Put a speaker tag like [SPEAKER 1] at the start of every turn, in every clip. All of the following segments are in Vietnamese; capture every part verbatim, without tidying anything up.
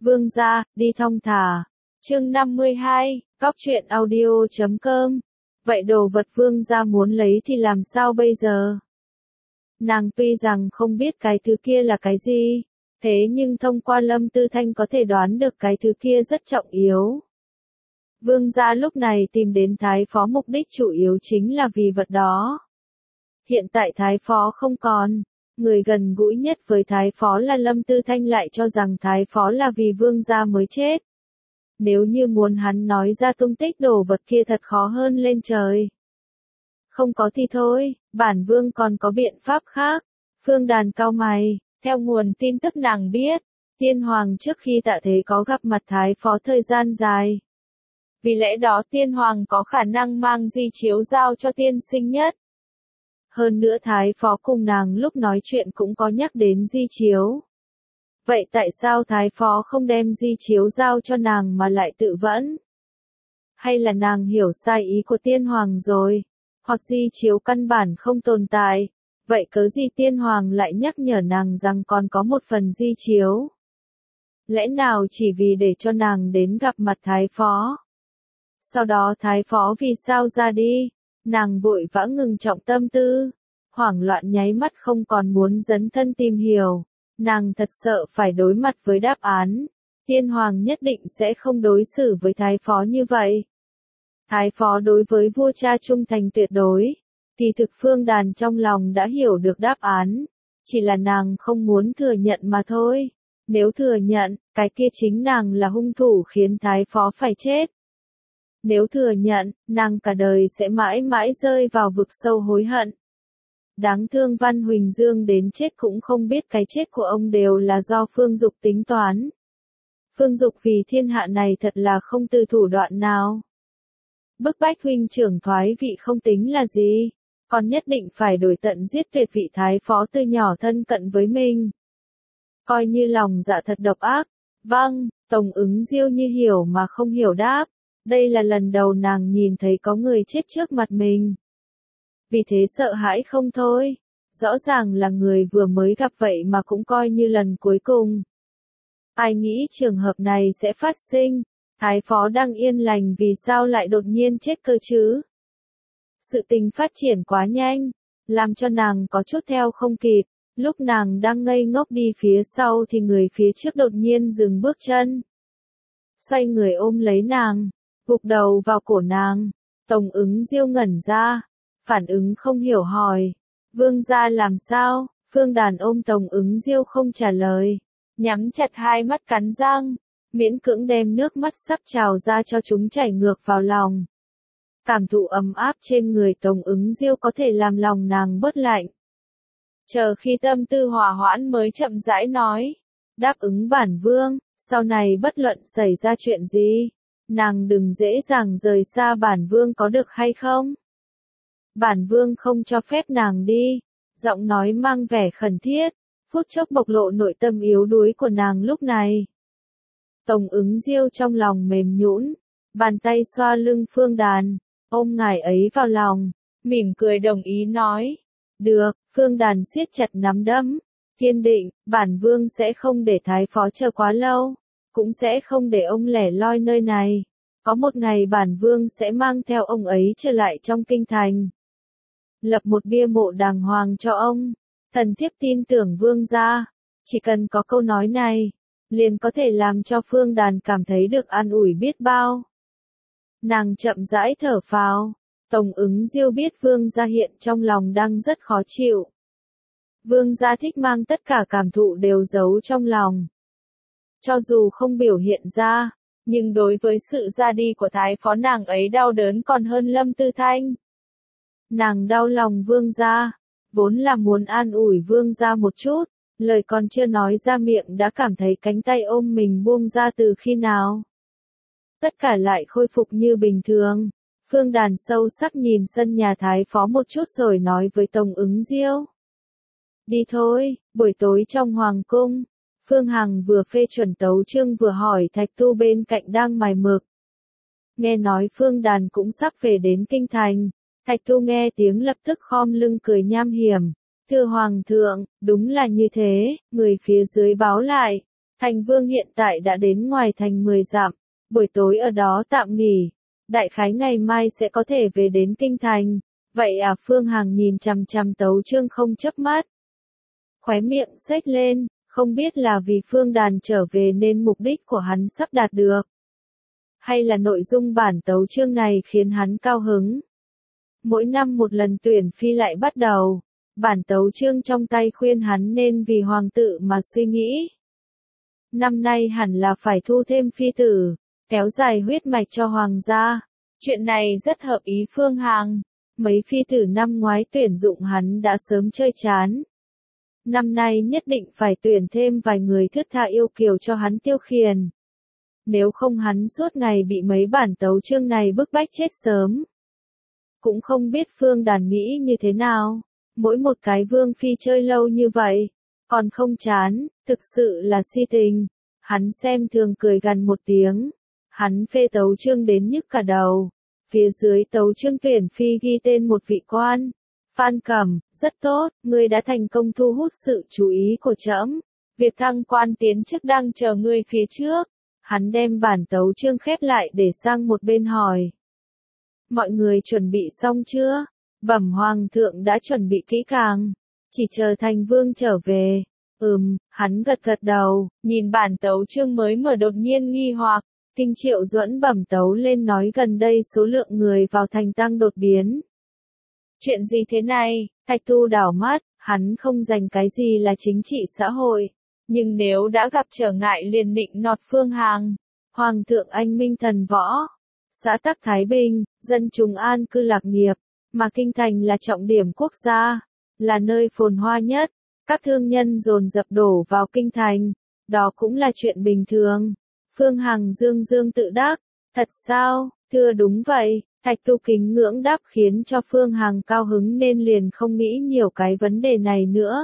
[SPEAKER 1] Vương gia, đi thong thả. Chương năm mươi hai, Góc truyện audio chấm com. Vậy đồ vật vương gia muốn lấy thì làm sao bây giờ? Nàng tuy rằng không biết cái thứ kia là cái gì, thế nhưng thông qua Lâm Tư Thanh có thể đoán được cái thứ kia rất trọng yếu. Vương gia lúc này tìm đến Thái Phó mục đích chủ yếu chính là vì vật đó. Hiện tại Thái Phó không còn, người gần gũi nhất với Thái Phó là Lâm Tư Thanh lại cho rằng Thái Phó là vì vương gia mới chết. Nếu như muốn hắn nói ra tung tích đồ vật kia thật khó hơn lên trời. Không có thì thôi, bản vương còn có biện pháp khác. Phương Đàn cau mày, theo nguồn tin tức nàng biết, Tiên Hoàng trước khi tạ thế có gặp mặt Thái Phó thời gian dài. Vì lẽ đó Tiên Hoàng có khả năng mang di chiếu giao cho tiên sinh nhất. Hơn nữa Thái Phó cùng nàng lúc nói chuyện cũng có nhắc đến di chiếu. Vậy tại sao Thái Phó không đem di chiếu giao cho nàng mà lại tự vẫn? Hay là nàng hiểu sai ý của Tiên Hoàng rồi? Hoặc di chiếu căn bản không tồn tại? Vậy cớ gì Tiên Hoàng lại nhắc nhở nàng rằng còn có một phần di chiếu? Lẽ nào chỉ vì để cho nàng đến gặp mặt Thái Phó? Sau đó Thái Phó vì sao ra đi? Nàng vội vã ngừng trọng tâm tư, hoảng loạn nháy mắt không còn muốn dấn thân tìm hiểu. Nàng thật sợ phải đối mặt với đáp án. Tiên Hoàng nhất định sẽ không đối xử với Thái Phó như vậy. Thái Phó đối với vua cha trung thành tuyệt đối. Thì thực Phương Đàn trong lòng đã hiểu được đáp án. Chỉ là nàng không muốn thừa nhận mà thôi. Nếu thừa nhận, cái kia chính nàng là hung thủ khiến Thái Phó phải chết. Nếu thừa nhận, nàng cả đời sẽ mãi mãi rơi vào vực sâu hối hận. Đáng thương Văn Huỳnh Dương đến chết cũng không biết cái chết của ông đều là do Phương Dục tính toán. Phương Dục vì thiên hạ này thật là không từ thủ đoạn nào. Bức bách huynh trưởng thoái vị không tính là gì, còn nhất định phải đổi tận giết tuyệt vị Thái Phó từ nhỏ thân cận với mình. Coi như lòng dạ thật độc ác. Vâng, Tổng Ứng Diêu như hiểu mà không hiểu đáp. Đây là lần đầu nàng nhìn thấy có người chết trước mặt mình. Vì thế sợ hãi không thôi. Rõ ràng là người vừa mới gặp vậy mà cũng coi như lần cuối cùng. Ai nghĩ trường hợp này sẽ phát sinh? Thái Phó đang yên lành vì sao lại đột nhiên chết cơ chứ? Sự tình phát triển quá nhanh, làm cho nàng có chút theo không kịp. Lúc nàng đang ngây ngốc đi phía sau thì người phía trước đột nhiên dừng bước chân. Xoay người ôm lấy nàng, gục đầu vào cổ nàng. Tổng Ứng Diêu ngẩn ra, phản ứng không hiểu hỏi. Vương gia làm sao? Phương Đàn ôm Tổng Ứng Diêu không trả lời. Nhắm chặt hai mắt cắn răng, miễn cưỡng đem nước mắt sắp trào ra cho chúng chảy ngược vào lòng. Cảm thụ ấm áp trên người Tổng Ứng Diêu có thể làm lòng nàng bớt lạnh. Chờ khi tâm tư hòa hoãn mới chậm rãi nói. Đáp ứng bản vương, sau này bất luận xảy ra chuyện gì, nàng đừng dễ dàng rời xa bản vương có được hay không? Bản vương không cho phép nàng đi. Giọng nói mang vẻ khẩn thiết, phút chốc bộc lộ nội tâm yếu đuối của nàng lúc này. Tổng Ứng Diêu trong lòng mềm nhũn, bàn tay xoa lưng Phương Đàn, ôm ngài ấy vào lòng, mỉm cười đồng ý nói. Được. Phương Đàn siết chặt nắm đấm, kiên định, bản vương sẽ không để Thái Phó chờ quá lâu, cũng sẽ không để ông lẻ loi nơi này. Có một ngày bản vương sẽ mang theo ông ấy trở lại trong kinh thành. Lập một bia mộ đàng hoàng cho ông. Thần thiếp tin tưởng vương gia. Chỉ cần có câu nói này, liền có thể làm cho Phương Đàn cảm thấy được an ủi biết bao. Nàng chậm rãi thở phào. Tổng Ứng Diêu biết vương gia hiện trong lòng đang rất khó chịu. Vương gia thích mang tất cả cảm thụ đều giấu trong lòng. Cho dù không biểu hiện ra, nhưng đối với sự ra đi của Thái Phó nàng ấy đau đớn còn hơn Lâm Tư Thanh. Nàng đau lòng vương gia, vốn là muốn an ủi vương gia một chút, lời còn chưa nói ra miệng đã cảm thấy cánh tay ôm mình buông ra từ khi nào. Tất cả lại khôi phục như bình thường. Phương Đàn sâu sắc nhìn sân nhà Thái Phó một chút rồi nói với Tổng Ứng Diêu. Đi thôi, buổi tối trong Hoàng cung. Phương Hằng vừa phê chuẩn tấu chương vừa hỏi Thạch Tu bên cạnh đang mài mực. Nghe nói Phương Đàn cũng sắp về đến kinh thành. Thạch Tu nghe tiếng lập tức khom lưng cười nham hiểm. Thưa Hoàng thượng, đúng là như thế, người phía dưới báo lại. Thành Vương hiện tại đã đến ngoài thành mười dặm, buổi tối ở đó tạm nghỉ, đại khái ngày mai sẽ có thể về đến kinh thành. Vậy à, Phương Hằng nhìn chằm chằm Tấu Chương không chớp mắt. Khóe miệng xếch lên, không biết là vì Phương Đàn trở về nên mục đích của hắn sắp đạt được. Hay là nội dung bản Tấu Chương này khiến hắn cao hứng. Mỗi năm một lần tuyển phi lại bắt đầu, bản Tấu Chương trong tay khuyên hắn nên vì hoàng tử mà suy nghĩ. Năm nay hẳn là phải thu thêm phi tử, kéo dài huyết mạch cho hoàng gia. Chuyện này rất hợp ý Phương Hằng. Mấy phi tử năm ngoái tuyển dụng hắn đã sớm chơi chán. Năm nay nhất định phải tuyển thêm vài người thướt tha yêu kiều cho hắn tiêu khiển. Nếu không hắn suốt ngày bị mấy bản Tấu Chương này bức bách chết sớm. Cũng không biết Phương Đàn nghĩ như thế nào. Mỗi một cái vương phi chơi lâu như vậy, còn không chán, thực sự là si tình. Hắn xem thường cười gằn một tiếng. Hắn phê Tấu Chương đến nhức cả đầu. Phía dưới Tấu Chương tuyển phi ghi tên một vị quan. Phan Cẩm, rất tốt, ngươi đã thành công thu hút sự chú ý của trẫm. Việc thăng quan tiến chức đang chờ ngươi phía trước. Hắn đem bản Tấu Chương khép lại để sang một bên hỏi. Mọi người chuẩn bị xong chưa? Bẩm hoàng thượng đã chuẩn bị kỹ càng. Chỉ chờ Thành Vương trở về. Ừm, hắn gật gật đầu, nhìn bản Tấu Chương mới mở đột nhiên nghi hoặc. Kinh Triệu Duẫn bẩm tấu lên nói gần đây số lượng người vào thành tăng đột biến. Chuyện gì thế này? Thạch Tu đảo mắt, hắn không dành cái gì là chính trị xã hội. Nhưng nếu đã gặp trở ngại liền nịnh nọt Phương Hằng. Hoàng thượng anh minh thần võ. Xã tắc Thái Bình, dân chúng an cư lạc nghiệp. Mà kinh thành là trọng điểm quốc gia. Là nơi phồn hoa nhất. Các thương nhân dồn dập đổ vào kinh thành. Đó cũng là chuyện bình thường. Phương Hằng dương dương tự đắc. Thật sao? Thưa đúng vậy. Thạch Tu kính ngưỡng đáp khiến cho Phương Hằng cao hứng nên liền không nghĩ nhiều cái vấn đề này nữa.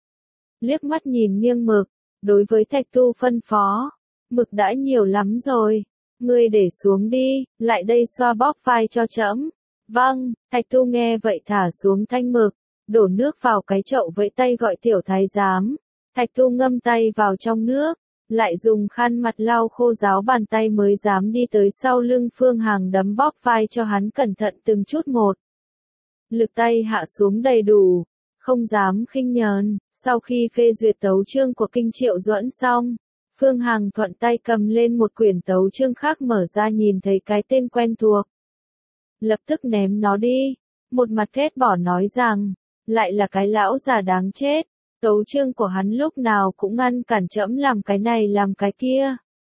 [SPEAKER 1] Liếc mắt nhìn nghiêng Mực, đối với Thạch Tu phân phó. Mực đã nhiều lắm rồi. Ngươi để xuống đi, lại đây xoa bóp vai cho trẫm. Vâng, Thạch Tu nghe vậy thả xuống thanh mực, đổ nước vào cái chậu vẫy tay gọi tiểu thái giám. Thạch Tu ngâm tay vào trong nước, lại dùng khăn mặt lau khô ráo bàn tay mới dám đi tới sau lưng Phương Hằng đấm bóp vai cho hắn cẩn thận từng chút một. Lực tay hạ xuống đầy đủ, không dám khinh nhờn. Sau khi phê duyệt Tấu Chương của Kinh Triệu Duẫn xong, Phương Hằng thuận tay cầm lên một quyển Tấu Chương khác mở ra nhìn thấy cái tên quen thuộc. Lập tức ném nó đi, một mặt ghét bỏ nói rằng, lại là cái lão già đáng chết. Tấu Chương của hắn lúc nào cũng ngăn cản trẫm làm cái này làm cái kia.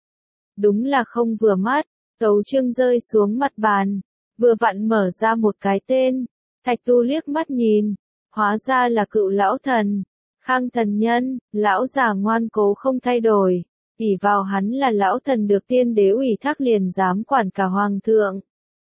[SPEAKER 1] Đúng là không vừa mắt. Tấu Chương rơi xuống mặt bàn, vừa vặn mở ra một cái tên. Thạch Tu liếc mắt nhìn, hóa ra là cựu lão thần, Khang Thần Nhân. Lão già ngoan cố không thay đổi, ỷ vào hắn là lão thần được tiên đế ủy thác liền dám quản cả hoàng thượng.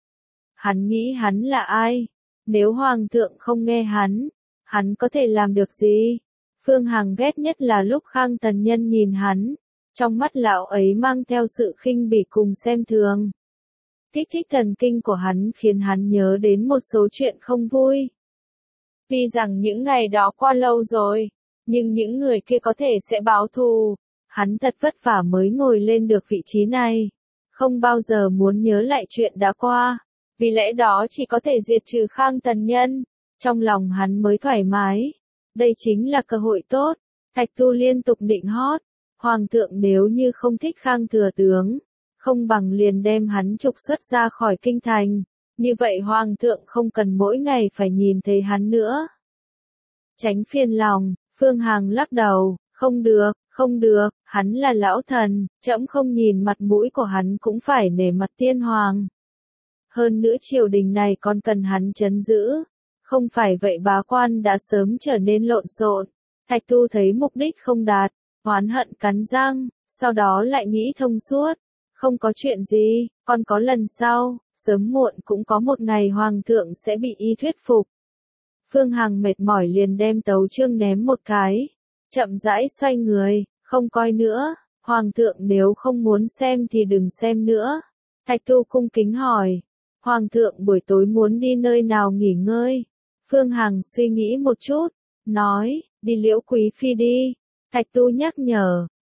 [SPEAKER 1] Hắn nghĩ hắn là ai? Nếu hoàng thượng không nghe hắn, hắn có thể làm được gì? Phương Hằng ghét nhất là lúc Khang Thần Nhân nhìn hắn, trong mắt lão ấy mang theo sự khinh bỉ cùng xem thường. Kích thích thần kinh của hắn khiến hắn nhớ đến một số chuyện không vui. Tuy rằng những ngày đó qua lâu rồi, nhưng những người kia có thể sẽ báo thù. Hắn thật vất vả mới ngồi lên được vị trí này, không bao giờ muốn nhớ lại chuyện đã qua. Vì lẽ đó chỉ có thể diệt trừ Khang Thần Nhân, trong lòng hắn mới thoải mái. Đây chính là cơ hội tốt. Thạch Tu liên tục định hót. Hoàng thượng nếu như không thích Khang thừa tướng, không bằng liền đem hắn trục xuất ra khỏi kinh thành. Như vậy hoàng thượng không cần mỗi ngày phải nhìn thấy hắn nữa. Tránh phiền lòng, Phương Hằng lắc đầu, không được, không được, hắn là lão thần, trẫm không nhìn mặt mũi của hắn cũng phải nể mặt tiên hoàng. Hơn nữa triều đình này còn cần hắn trấn giữ. Không phải vậy bá quan đã sớm trở nên lộn xộn. Thạch Tu thấy mục đích không đạt, oán hận cắn răng, sau đó lại nghĩ thông suốt. Không có chuyện gì, còn có lần sau, sớm muộn cũng có một ngày hoàng thượng sẽ bị y thuyết phục. Phương Hằng mệt mỏi liền đem Tấu Chương ném một cái, chậm rãi xoay người, không coi nữa. Hoàng thượng nếu không muốn xem thì đừng xem nữa. Thạch Tu cung kính hỏi, hoàng thượng buổi tối muốn đi nơi nào nghỉ ngơi? Phương Hằng suy nghĩ một chút, nói, đi Liễu Quý Phi đi. Thạch Tu nhắc nhở,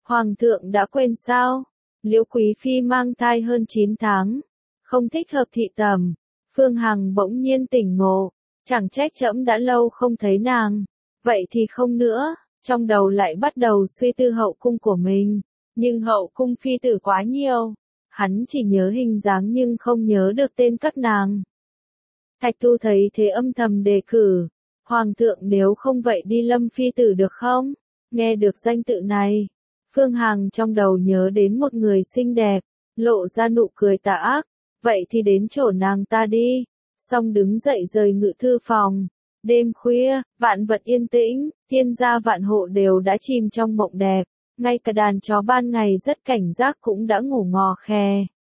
[SPEAKER 1] Hoàng thượng đã quên sao? Liễu Quý Phi mang thai hơn chín tháng, không thích hợp thị tẩm. Phương Hằng bỗng nhiên tỉnh ngộ, chẳng trách trẫm đã lâu không thấy nàng. Vậy thì không nữa, trong đầu lại bắt đầu suy tư hậu cung của mình. Nhưng hậu cung phi tử quá nhiều, hắn chỉ nhớ hình dáng nhưng không nhớ được tên các nàng. Thạch Tu thấy thế âm thầm đề cử, Hoàng thượng nếu không vậy đi lâm phi tử được không? Nghe được danh tự này, Phương Hằng trong đầu nhớ đến một người xinh đẹp, lộ ra nụ cười tà ác, vậy thì đến chỗ nàng ta đi. Xong đứng dậy rời ngự thư phòng. Đêm khuya, vạn vật yên tĩnh, thiên gia vạn hộ đều đã chìm trong mộng đẹp, ngay cả đàn chó ban ngày rất cảnh giác cũng đã ngủ ngò khè.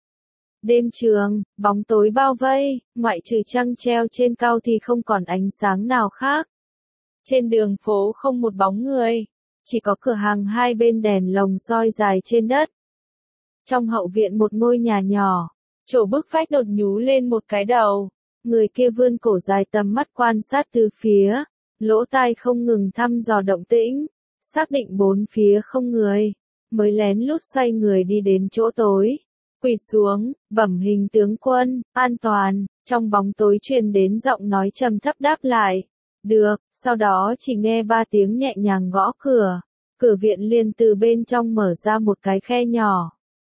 [SPEAKER 1] Đêm trường, bóng tối bao vây, ngoại trừ trăng treo trên cao thì không còn ánh sáng nào khác. Trên đường phố không một bóng người, chỉ có cửa hàng hai bên đèn lồng soi dài trên đất. Trong hậu viện một ngôi nhà nhỏ, chỗ bức vách đột nhú lên một cái đầu. Người kia vươn cổ dài tầm mắt quan sát từ phía, lỗ tai không ngừng thăm dò động tĩnh, xác định bốn phía không người, mới lén lút xoay người đi đến chỗ tối, quỳ xuống, bẩm hình tướng quân, an toàn. Trong bóng tối truyền đến giọng nói trầm thấp đáp lại, được. Sau đó chỉ nghe ba tiếng nhẹ nhàng gõ cửa, cửa viện liền từ bên trong mở ra một cái khe nhỏ.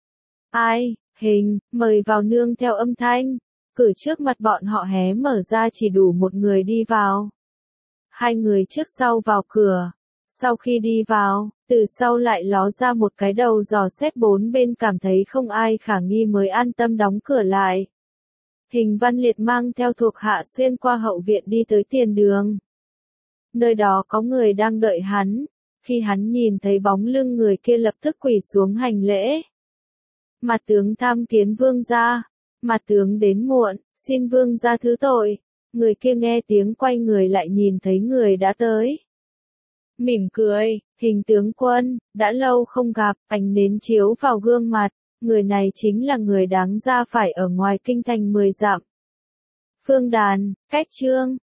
[SPEAKER 1] Ai, hình, mời vào nương theo âm thanh. Cửa trước mặt bọn họ hé mở ra chỉ đủ một người đi vào. Hai người trước sau vào cửa. Sau khi đi vào, từ sau lại ló ra một cái đầu dò xét bốn bên, cảm thấy không ai khả nghi mới an tâm đóng cửa lại. Hình Văn Liệt mang theo thuộc hạ xuyên qua hậu viện đi tới tiền đường. Nơi đó có người đang đợi hắn. Khi hắn nhìn thấy bóng lưng người kia lập tức quỳ xuống hành lễ. Mặt tướng tham kiến vương gia. Mặt tướng đến muộn, xin vương gia thứ tội. Người kia nghe tiếng quay người lại nhìn thấy người đã tới. Mỉm cười, hình tướng quân, đã lâu không gặp, ánh nến chiếu vào gương mặt. Người này chính là người đáng ra phải ở ngoài kinh thành mười dặm. Phương Đàn, cách trương,